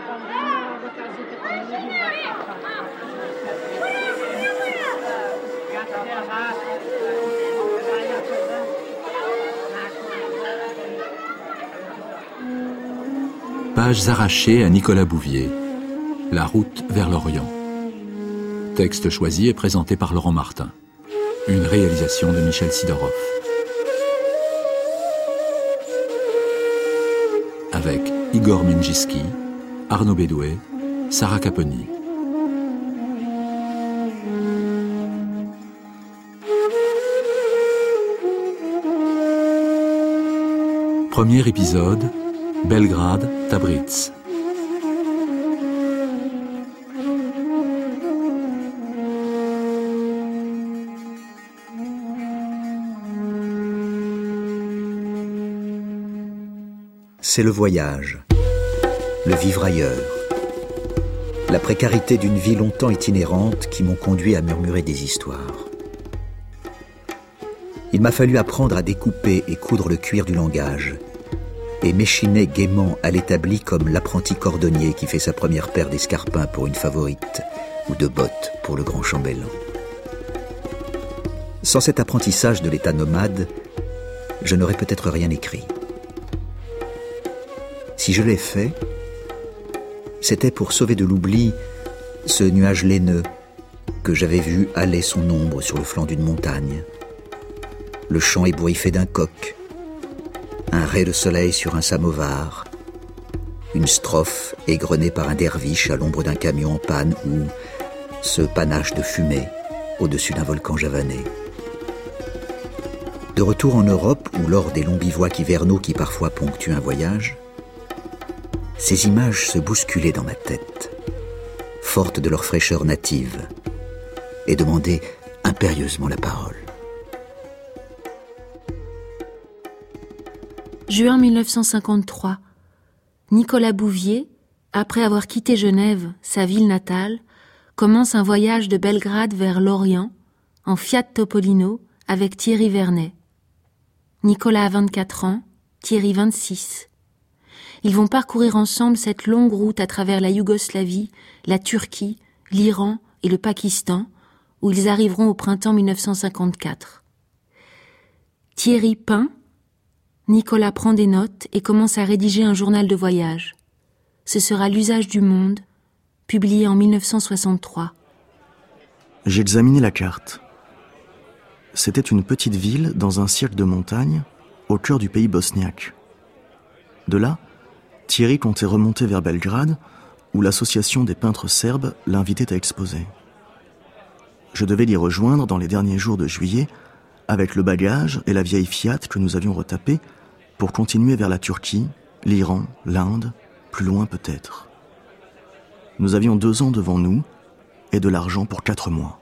Pages arrachées à Nicolas Bouvier. La route vers l'Orient. Texte choisi et présenté par Laurent Martin. Une réalisation de Michel Sidorov. Avec Igor Minjiski, Arnaud Bédouet, Sarah Caponi. Premier épisode, Belgrade, Tabriz. C'est le voyage, le vivre ailleurs, la précarité d'une vie longtemps itinérante qui m'ont conduit à murmurer des histoires. Il m'a fallu apprendre à découper et coudre le cuir du langage et m'échiner gaiement à l'établi comme l'apprenti cordonnier qui fait sa première paire d'escarpins pour une favorite ou de bottes pour le grand chambellan. Sans cet apprentissage de l'état nomade, je n'aurais peut-être rien écrit. Si je l'ai fait, c'était pour sauver de l'oubli ce nuage laineux que j'avais vu hâler son ombre sur le flanc d'une montagne, le chant ébouriffé d'un coq, un ray de soleil sur un samovar, une strophe égrenée par un derviche à l'ombre d'un camion en panne ou ce panache de fumée au-dessus d'un volcan javanais. De retour en Europe ou lors des longs bivouacs hivernaux qui parfois ponctuent un voyage, ces images se bousculaient dans ma tête, fortes de leur fraîcheur native, et demandaient impérieusement la parole. Juin 1953. Nicolas Bouvier, après avoir quitté Genève, sa ville natale, commence un voyage de Belgrade vers l'Orient, en Fiat Topolino, avec Thierry Vernet. Nicolas a 24 ans, Thierry 26. Ils vont parcourir ensemble cette longue route à travers la Yougoslavie, la Turquie, l'Iran et le Pakistan, où ils arriveront au printemps 1954. Thierry peint, Nicolas prend des notes et commence à rédiger un journal de voyage. Ce sera L'usage du monde, publié en 1963. J'ai examiné la carte. C'était une petite ville dans un siècle de montagne, au cœur du pays bosniaque. De là, Thierry comptait remonter vers Belgrade, où l'association des peintres serbes l'invitait à exposer. Je devais l'y rejoindre dans les derniers jours de juillet, avec le bagage et la vieille Fiat que nous avions retapée, pour continuer vers la Turquie, l'Iran, l'Inde, plus loin peut-être. Nous avions 2 ans devant nous, et de l'argent pour 4 mois.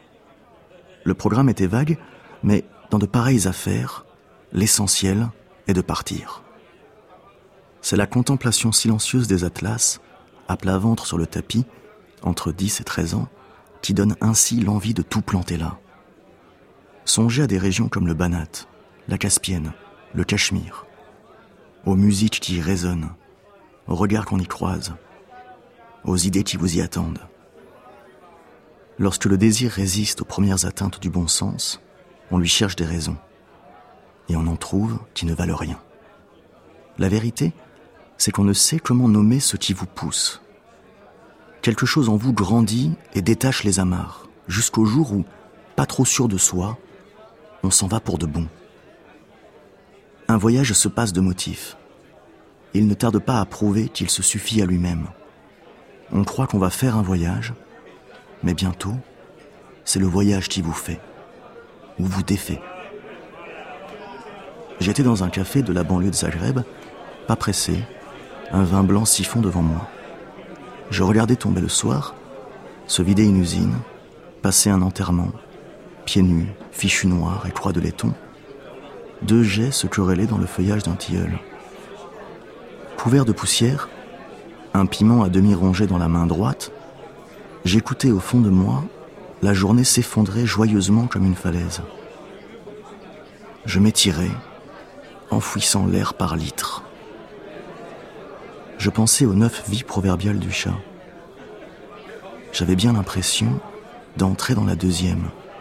Le programme était vague, mais dans de pareilles affaires, l'essentiel est de partir. C'est la contemplation silencieuse des atlas, à plat ventre sur le tapis, entre 10 et 13 ans, qui donne ainsi l'envie de tout planter là. Songez à des régions comme le Banat, la Caspienne, le Cachemire, aux musiques qui y résonnent, aux regards qu'on y croise, aux idées qui vous y attendent. Lorsque le désir résiste aux premières atteintes du bon sens, on lui cherche des raisons, et on en trouve qui ne valent rien. La vérité, c'est qu'on ne sait comment nommer ce qui vous pousse. Quelque chose en vous grandit et détache les amarres, jusqu'au jour où, pas trop sûr de soi, on s'en va pour de bon. Un voyage se passe de motifs. Il ne tarde pas à prouver qu'il se suffit à lui-même. On croit qu'on va faire un voyage, mais bientôt, c'est le voyage qui vous fait, ou vous défait. J'étais dans un café de la banlieue de Zagreb, pas pressé, un vin blanc siphon devant moi. Je regardais tomber le soir, se vider une usine, passer un enterrement, pieds nus, fichu noir et croix de laiton. 2 jets se querellaient dans le feuillage d'un tilleul. Couvert de poussière, un piment à demi rongé dans la main droite, j'écoutais au fond de moi la journée s'effondrer joyeusement comme une falaise. Je m'étirais, enfouissant l'air par litres. je pensais aux 9 vies proverbiales du chat. J'avais bien l'impression d'entrer dans la 2e.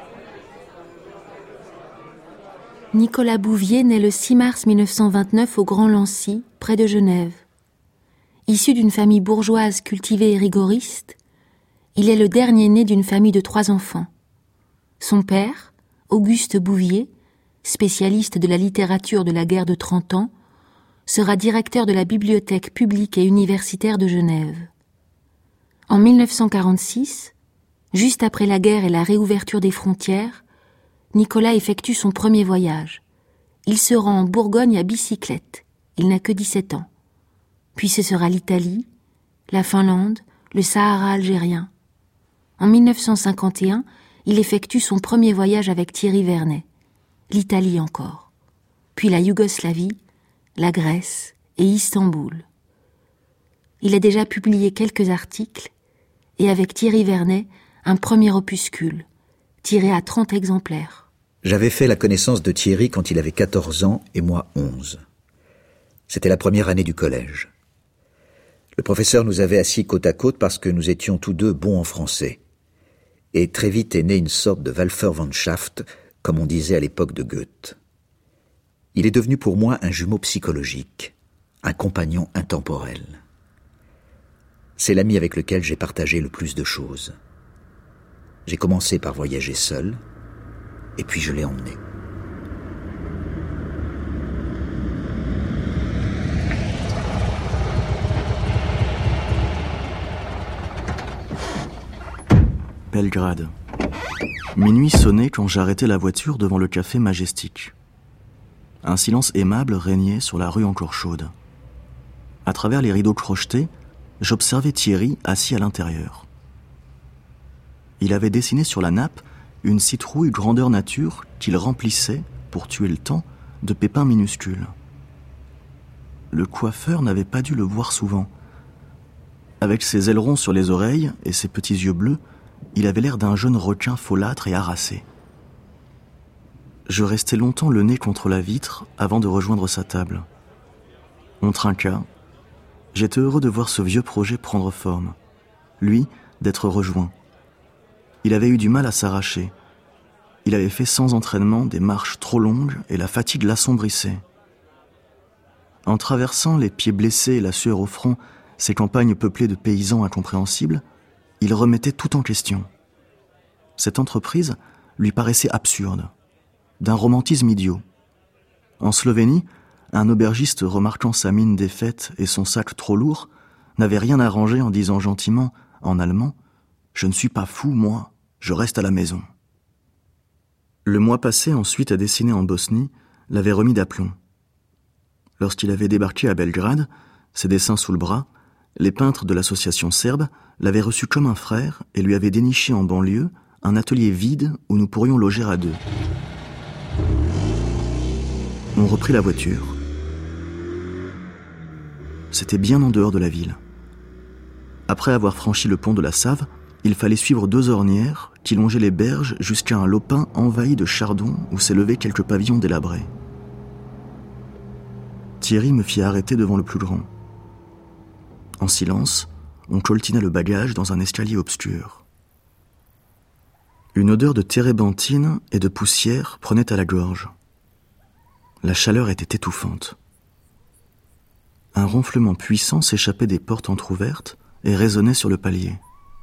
Nicolas Bouvier naît le 6 mars 1929 au Grand Lancy, près de Genève. Issu d'une famille bourgeoise cultivée et rigoriste, il est le dernier né d'une famille de 3 enfants. Son père, Auguste Bouvier, spécialiste de la littérature de la guerre de 30 ans, sera directeur de la bibliothèque publique et universitaire de Genève. En 1946, juste après la guerre et la réouverture des frontières, Nicolas effectue son premier voyage. Il se rend en Bourgogne à bicyclette. Il n'a que 17 ans. Puis ce sera l'Italie, la Finlande, le Sahara algérien. En 1951, il effectue son premier voyage avec Thierry Vernet. L'Italie encore. Puis la Yougoslavie, la Grèce et Istanbul. Il a déjà publié quelques articles et avec Thierry Vernet, un premier opuscule, tiré à 30 exemplaires. J'avais fait la connaissance de Thierry quand il avait 14 ans et moi 11. C'était la première année du collège. Le professeur nous avait assis côte à côte parce que nous étions tous deux bons en français. Et très vite est née une sorte de Walfirwandschaft, comme on disait à l'époque de Goethe. Il est devenu pour moi un jumeau psychologique, un compagnon intemporel. C'est l'ami avec lequel j'ai partagé le plus de choses. J'ai commencé par voyager seul, et puis je l'ai emmené. Belgrade. Minuit sonnait quand j'arrêtais la voiture devant le café Majestic. Un silence aimable régnait sur la rue encore chaude. À travers les rideaux crochetés, j'observais Thierry assis à l'intérieur. Il avait dessiné sur la nappe une citrouille grandeur nature qu'il remplissait, pour tuer le temps, de pépins minuscules. Le coiffeur n'avait pas dû le voir souvent. Avec ses ailerons sur les oreilles et ses petits yeux bleus, il avait l'air d'un jeune requin folâtre et harassé. Je restai longtemps le nez contre la vitre avant de rejoindre sa table. On trinqua. J'étais heureux de voir ce vieux projet prendre forme. Lui, d'être rejoint. Il avait eu du mal à s'arracher. Il avait fait sans entraînement des marches trop longues et la fatigue l'assombrissait. En traversant les pieds blessés et la sueur au front ces campagnes peuplées de paysans incompréhensibles, il remettait tout en question. Cette entreprise lui paraissait absurde, d'un romantisme idiot. En Slovénie, un aubergiste remarquant sa mine défaite et son sac trop lourd, n'avait rien arrangé en disant gentiment, en allemand, « Je ne suis pas fou, moi, je reste à la maison ». Le mois passé ensuite à dessiner en Bosnie l'avait remis d'aplomb. Lorsqu'il avait débarqué à Belgrade, ses dessins sous le bras, les peintres de l'association serbe l'avaient reçu comme un frère et lui avaient déniché en banlieue un atelier vide où nous pourrions loger à 2. On reprit la voiture. C'était bien en dehors de la ville. Après avoir franchi le pont de la Save, il fallait suivre 2 ornières qui longeaient les berges jusqu'à un lopin envahi de chardons où s'élevaient quelques pavillons délabrés. Thierry me fit arrêter devant le plus grand. En silence, on coltina le bagage dans un escalier obscur. Une odeur de térébenthine et de poussière prenait à la gorge. La chaleur était étouffante. Un ronflement puissant s'échappait des portes entr'ouvertes et résonnait sur le palier.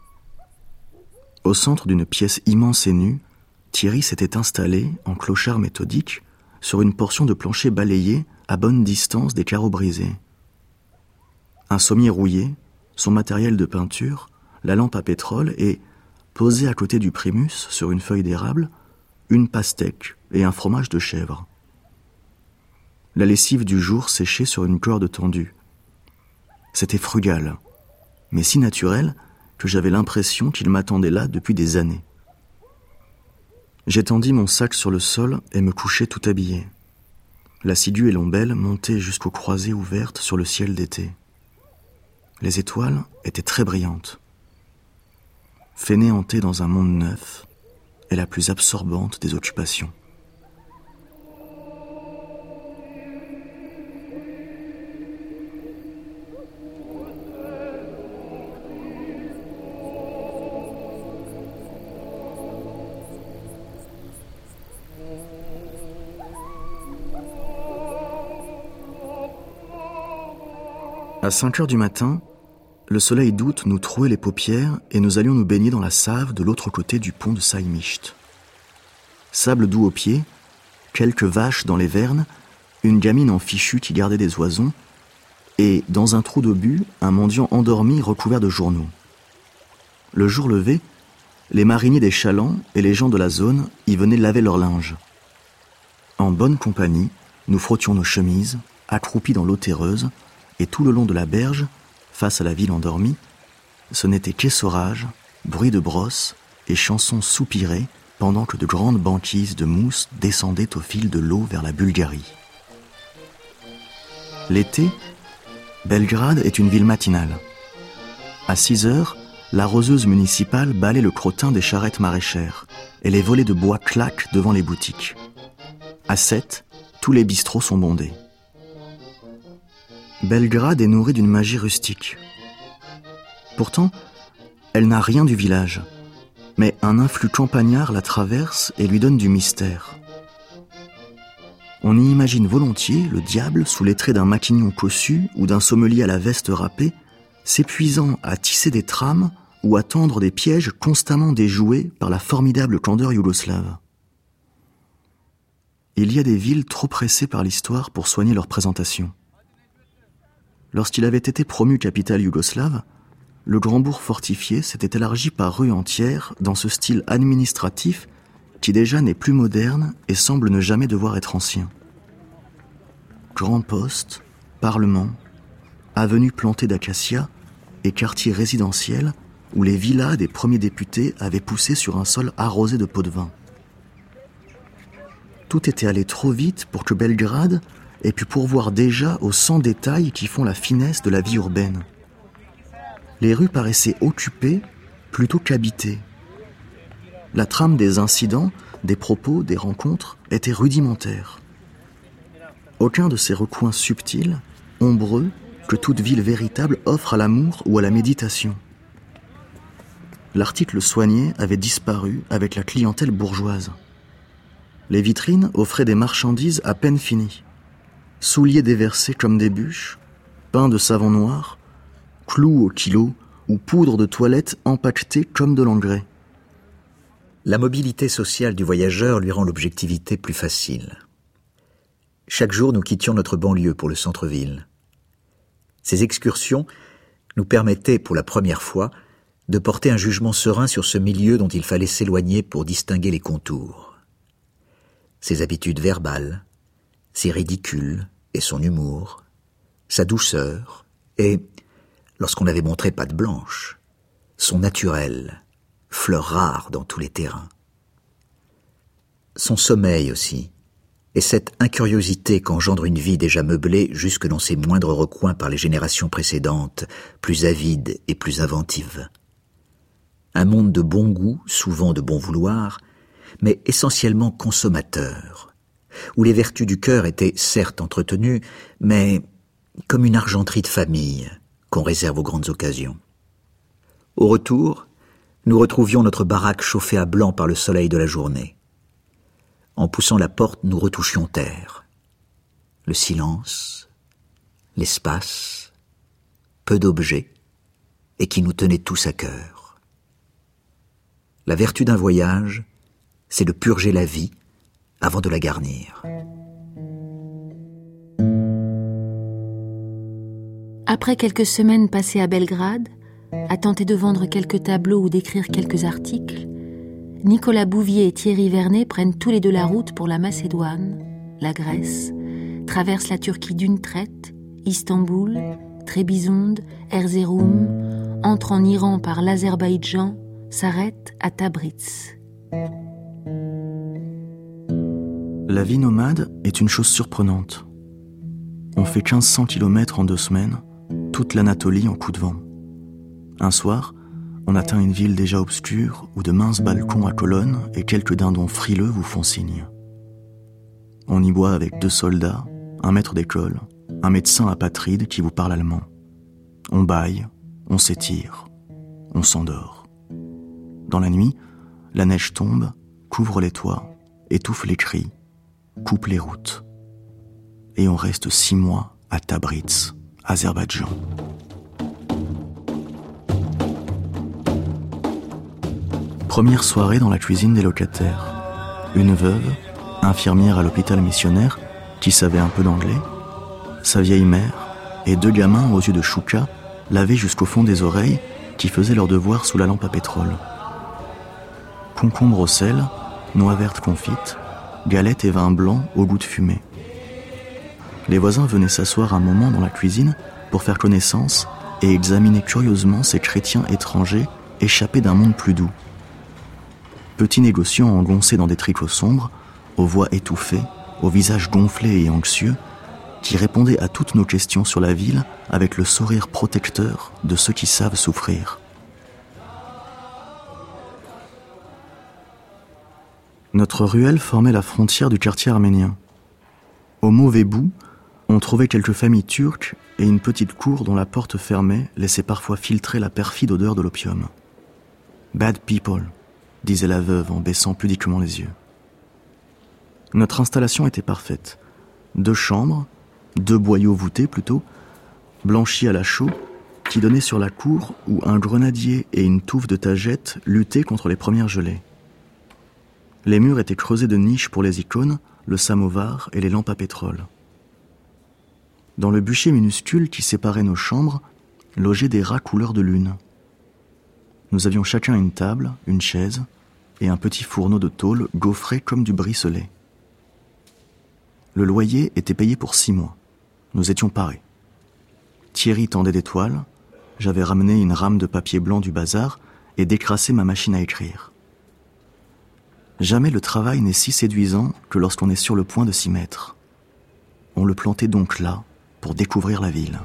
Au centre d'une pièce immense et nue, Thierry s'était installé, en clochard méthodique, sur une portion de plancher balayé à bonne distance des carreaux brisés. Un sommier rouillé, son matériel de peinture, la lampe à pétrole et, posé à côté du primus sur une feuille d'érable, une pastèque et un fromage de chèvre. La lessive du jour séchait sur une corde tendue. C'était frugal, mais si naturel que j'avais l'impression qu'il m'attendait là depuis des années. J'étendis mon sac sur le sol et me couchai tout habillé. L'assidu et l'ombelle montaient jusqu'aux croisées ouvertes sur le ciel d'été. Les étoiles étaient très brillantes. Fainéanter dans un monde neuf est la plus absorbante des occupations. À 5 heures du matin, le soleil d'août nous trouait les paupières et nous allions nous baigner dans la save de l'autre côté du pont de Saïmicht. Sable doux aux pieds, quelques vaches dans les vernes, une gamine en fichu qui gardait des oisons, et, dans un trou d'obus, un mendiant endormi recouvert de journaux. Le jour levé, les mariniers des chalands et les gens de la zone y venaient laver leur linge. En bonne compagnie, nous frottions nos chemises, accroupis dans l'eau terreuse, et tout le long de la berge, face à la ville endormie, ce n'était qu'essorage, bruit de brosse et chansons soupirées pendant que de grandes banquises de mousse descendaient au fil de l'eau vers la Bulgarie. L'été, Belgrade est une ville matinale. À 6 heures, l'arroseuse municipale balaie le crottin des charrettes maraîchères et les volets de bois claquent devant les boutiques. À 7, tous les bistrots sont bondés. Belgrade est nourrie d'une magie rustique. Pourtant, elle n'a rien du village, mais un influx campagnard la traverse et lui donne du mystère. On y imagine volontiers le diable sous les traits d'un maquignon cossu ou d'un sommelier à la veste râpée, s'épuisant à tisser des trames ou à tendre des pièges constamment déjoués par la formidable candeur yougoslave. Il y a des villes trop pressées par l'histoire pour soigner leur présentation. Lorsqu'il avait été promu capitale yougoslave, le grand bourg fortifié s'était élargi par rues entières dans ce style administratif qui déjà n'est plus moderne et semble ne jamais devoir être ancien. Grands postes, parlements, avenues plantées d'acacias et quartiers résidentiels où les villas des premiers députés avaient poussé sur un sol arrosé de pots de vin. Tout était allé trop vite pour que Belgrade ait pu pourvoir déjà aux 100 détails qui font la finesse de la vie urbaine. Les rues paraissaient occupées plutôt qu'habitées. La trame des incidents, des propos, des rencontres était rudimentaire. Aucun de ces recoins subtils, ombreux, que toute ville véritable offre à l'amour ou à la méditation. L'article soigné avait disparu avec la clientèle bourgeoise. Les vitrines offraient des marchandises à peine finies. Souliers déversés comme des bûches, pain de savon noir, clous au kilo ou poudre de toilette empaquetée comme de l'engrais. La mobilité sociale du voyageur lui rend l'objectivité plus facile. Chaque jour, nous quittions notre banlieue pour le centre-ville. Ces excursions nous permettaient, pour la première fois, de porter un jugement serein sur ce milieu dont il fallait s'éloigner pour distinguer les contours. Ses habitudes verbales, ses ridicules et son humour, sa douceur et, lorsqu'on avait montré patte blanche, son naturel, fleur rare dans tous les terrains. Son sommeil aussi, et cette incuriosité qu'engendre une vie déjà meublée jusque dans ses moindres recoins par les générations précédentes, plus avides et plus inventives. Un monde de bon goût, souvent de bon vouloir, mais essentiellement consommateur, où les vertus du cœur étaient certes entretenues, mais comme une argenterie de famille qu'on réserve aux grandes occasions. Au retour, nous retrouvions notre baraque chauffée à blanc par le soleil de la journée. En poussant la porte, nous retouchions terre. Le silence, l'espace, peu d'objets, et qui nous tenaient tous à cœur. La vertu d'un voyage, c'est de purger la vie avant de la garnir. Après quelques semaines passées à Belgrade, à tenter de vendre quelques tableaux ou d'écrire quelques articles, Nicolas Bouvier et Thierry Vernet prennent tous les deux la route pour la Macédoine, la Grèce, traversent la Turquie d'une traite, Istanbul, Trébizonde, Erzurum, entrent en Iran par l'Azerbaïdjan, s'arrêtent à Tabriz. La vie nomade est une chose surprenante. On fait 1500 km en 2 semaines, toute l'Anatolie en coup de vent. Un soir, on atteint une ville déjà obscure où de minces balcons à colonnes et quelques dindons frileux vous font signe. On y boit avec 2 soldats, un maître d'école, un médecin apatride qui vous parle allemand. On bâille, on s'étire, on s'endort. Dans la nuit, la neige tombe, couvre les toits, étouffe les cris, coupe les routes. Et on reste 6 mois à Tabriz, Azerbaïdjan. Première soirée dans la cuisine des locataires. Une veuve, infirmière à l'hôpital missionnaire, qui savait un peu d'anglais, sa vieille mère et 2 gamins aux yeux de chouka, lavés jusqu'au fond des oreilles, qui faisaient leur devoir sous la lampe à pétrole. Concombre au sel, noix vertes confites, galettes et vin blanc au goût de fumée. Les voisins venaient s'asseoir un moment dans la cuisine pour faire connaissance et examiner curieusement ces chrétiens étrangers échappés d'un monde plus doux. Petits négociants engoncés dans des tricots sombres, aux voix étouffées, aux visages gonflés et anxieux, qui répondaient à toutes nos questions sur la ville avec le sourire protecteur de ceux qui savent souffrir. Notre ruelle formait la frontière du quartier arménien. Au mauvais bout, on trouvait quelques familles turques et une petite cour dont la porte fermée laissait parfois filtrer la perfide odeur de l'opium. « Bad people », disait la veuve en baissant pudiquement les yeux. Notre installation était parfaite. 2 chambres, 2 boyaux voûtés plutôt, blanchis à la chaux, qui donnaient sur la cour où un grenadier et une touffe de tagettes luttaient contre les premières gelées. Les murs étaient creusés de niches pour les icônes, le samovar et les lampes à pétrole. Dans le bûcher minuscule qui séparait nos chambres, logeaient des rats couleur de lune. Nous avions chacun une table, une chaise et un petit fourneau de tôle gaufré comme du bricelet. Le loyer était payé pour 6 mois. Nous étions parés. Thierry tendait des toiles, j'avais ramené une rame de papier blanc du bazar et décrassé ma machine à écrire. Jamais le travail n'est si séduisant que lorsqu'on est sur le point de s'y mettre. On le plantait donc là pour découvrir la ville.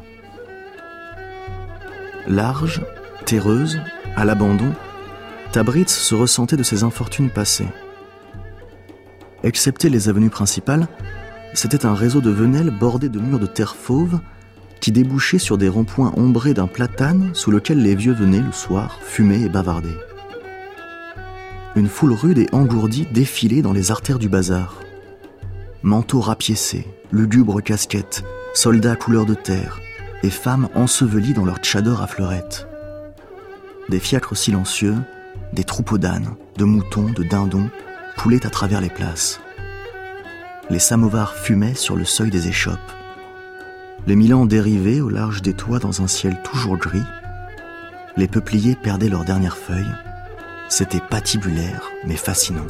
Large, terreuse, à l'abandon, Tabritz se ressentait de ses infortunes passées. Excepté les avenues principales, c'était un réseau de venelles bordé de murs de terre fauve qui débouchaient sur des ronds-points ombrés d'un platane sous lequel les vieux venaient le soir fumer et bavarder. Une foule rude et engourdie défilait dans les artères du bazar. Manteaux rapiécés, lugubres casquettes, soldats couleur de terre et femmes ensevelies dans leurs tchadors à fleurettes. Des fiacres silencieux, des troupeaux d'ânes, de moutons, de dindons coulaient à travers les places. Les samovars fumaient sur le seuil des échoppes. Les milans dérivaient au large des toits dans un ciel toujours gris. Les peupliers perdaient leurs dernières feuilles. C'était patibulaire, mais fascinant.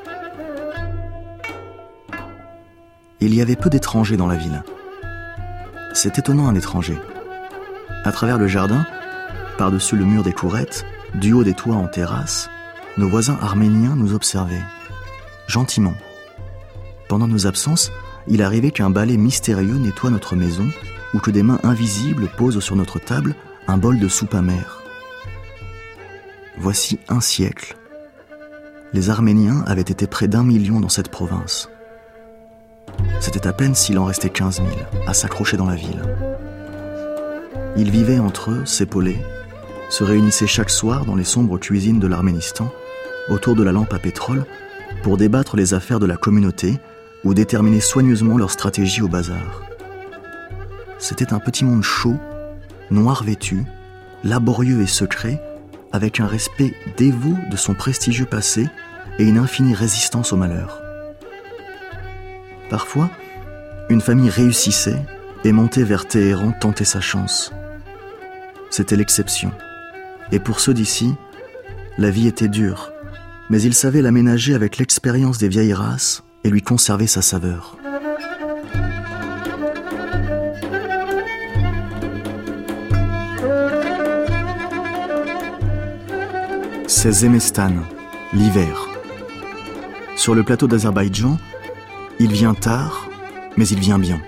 Il y avait peu d'étrangers dans la ville. C'est étonnant un étranger. À travers le jardin, par-dessus le mur des courettes, du haut des toits en terrasse, nos voisins arméniens nous observaient. Gentiment. Pendant nos absences, il arrivait qu'un balai mystérieux nettoie notre maison ou que des mains invisibles posent sur notre table un bol de soupe amère. Voici 1 siècle. Les Arméniens avaient été près d'1 million dans cette province. C'était à peine s'il en restait 15 000 à s'accrocher dans la ville. Ils vivaient entre eux, s'épaulaient, se réunissaient chaque soir dans les sombres cuisines de l'Arménistan, autour de la lampe à pétrole, pour débattre les affaires de la communauté ou déterminer soigneusement leur stratégie au bazar. C'était un petit monde chaud, noir vêtu, laborieux et secret, avec un respect dévot de son prestigieux passé et une infinie résistance au malheur. Parfois, une famille réussissait et montait vers Téhéran tenter sa chance. C'était l'exception. Et pour ceux d'ici, la vie était dure, mais ils savaient l'aménager avec l'expérience des vieilles races et lui conserver sa saveur. C'est Zemestan, l'hiver. Sur le plateau d'Azerbaïdjan, il vient tard, mais il vient bien.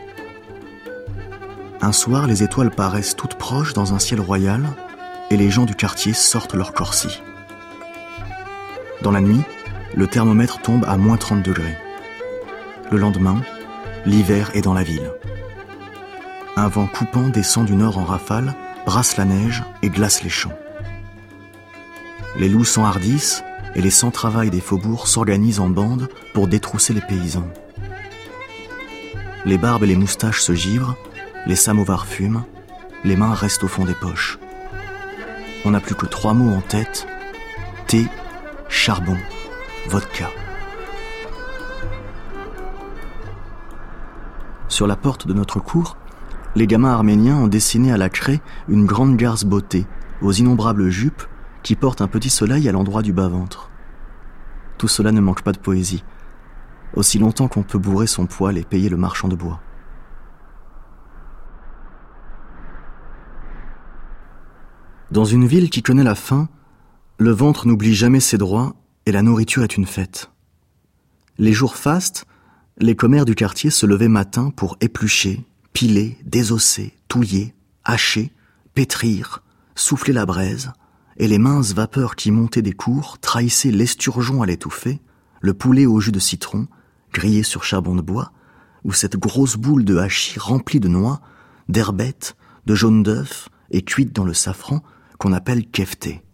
Un soir, les étoiles paraissent toutes proches dans un ciel royal et les gens du quartier sortent leurs corsis. Dans la nuit, le thermomètre tombe à moins 30 degrés. Le lendemain, l'hiver est dans la ville. Un vent coupant descend du nord en rafale, brasse la neige et glace les champs. Les loups s'enhardissent et les sans-travail des faubourgs s'organisent en bandes pour détrousser les paysans. Les barbes et les moustaches se givrent, les samovars fument, les mains restent au fond des poches. On n'a plus que 3 mots en tête: thé, charbon, vodka. Sur la porte de notre cour, les gamins arméniens ont dessiné à la craie une grande garce bottée, aux innombrables jupes, qui porte un petit soleil à l'endroit du bas-ventre. Tout cela ne manque pas de poésie, aussi longtemps qu'on peut bourrer son poêle et payer le marchand de bois. Dans une ville qui connaît la faim, le ventre n'oublie jamais ses droits et la nourriture est une fête. Les jours fastes, les commères du quartier se levaient matin pour éplucher, piler, désosser, touiller, hacher, pétrir, souffler la braise, et les minces vapeurs qui montaient des cours trahissaient l'esturgeon à l'étouffer, le poulet au jus de citron, grillé sur charbon de bois, ou cette grosse boule de hachis remplie de noix, d'herbettes, de jaune d'œuf et cuite dans le safran qu'on appelle kefté.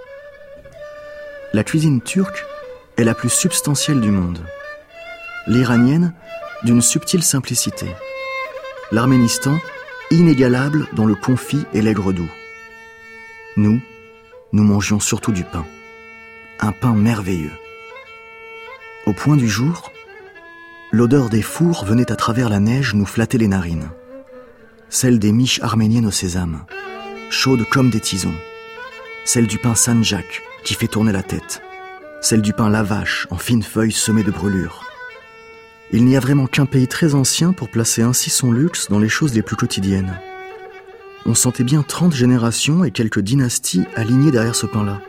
La cuisine turque est la plus substantielle du monde. L'iranienne, d'une subtile simplicité. L'Arménistan, inégalable dans le confit et l'aigre doux. Nous mangions surtout du pain. Un pain merveilleux. Au point du jour, l'odeur des fours venait à travers la neige nous flatter les narines. Celle des miches arméniennes au sésame, chaudes comme des tisons. Celle du pain sanjak, qui fait tourner la tête. Celle du pain lavache, en fines feuilles semées de brûlures. Il n'y a vraiment qu'un pays très ancien pour placer ainsi son luxe dans les choses les plus quotidiennes. On sentait bien 30 générations et quelques dynasties alignées derrière ce pain-là.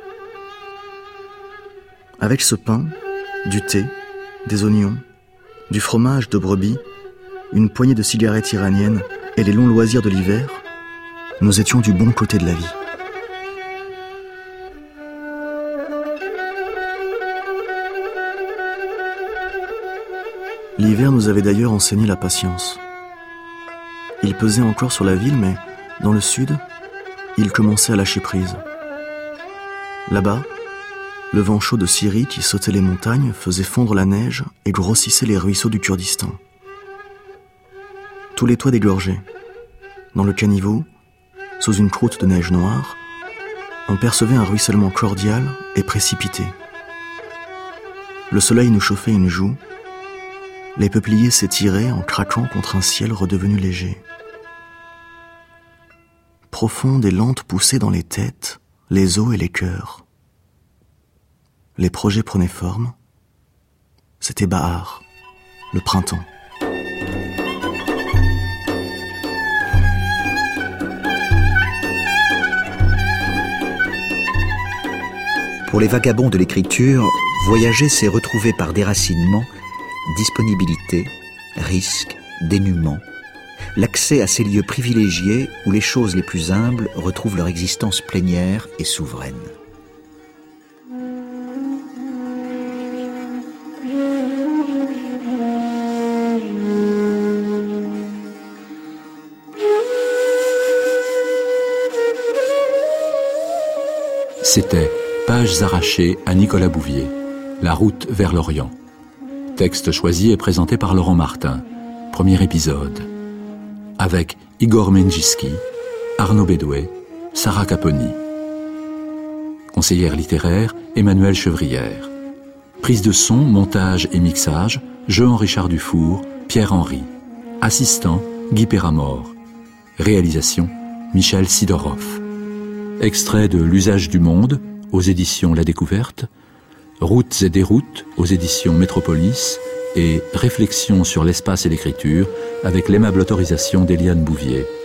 Avec ce pain, du thé, des oignons, du fromage de brebis, une poignée de cigarettes iraniennes et les longs loisirs de l'hiver, nous étions du bon côté de la vie. L'hiver nous avait d'ailleurs enseigné la patience. Il pesait encore sur la ville, mais dans le sud, il commençait à lâcher prise. Là-bas, le vent chaud de Syrie qui sautait les montagnes faisait fondre la neige et grossissait les ruisseaux du Kurdistan. Tous les toits dégorgeaient. Dans le caniveau, sous une croûte de neige noire, on percevait un ruissellement cordial et précipité. Le soleil nous chauffait une joue. Les peupliers s'étiraient en craquant contre un ciel redevenu léger. Profonde et lente poussée dans les têtes, les os et les cœurs. Les projets prenaient forme. C'était Bahar, le printemps. Pour les vagabonds de l'écriture, voyager, c'est retrouver par déracinement disponibilité, risque, dénuement, l'accès à ces lieux privilégiés où les choses les plus humbles retrouvent leur existence plénière et souveraine. C'était Pages arrachées à Nicolas Bouvier, La route vers l'Orient. Texte choisi et présenté par Laurent Martin. Premier épisode. Avec Igor Menjiski, Arnaud Bédouet, Sarah Caponi. Conseillère littéraire, Emmanuelle Chevrière. Prise de son, montage et mixage, Jean-Richard Dufour, Pierre Henry. Assistant, Guy Péramore. Réalisation, Michel Sidorov. Extrait de L'usage du monde, aux éditions La Découverte, Routes et déroutes, aux éditions Métropolis, et Réflexions sur l'espace et l'écriture, avec l'aimable autorisation d'Éliane Bouvier.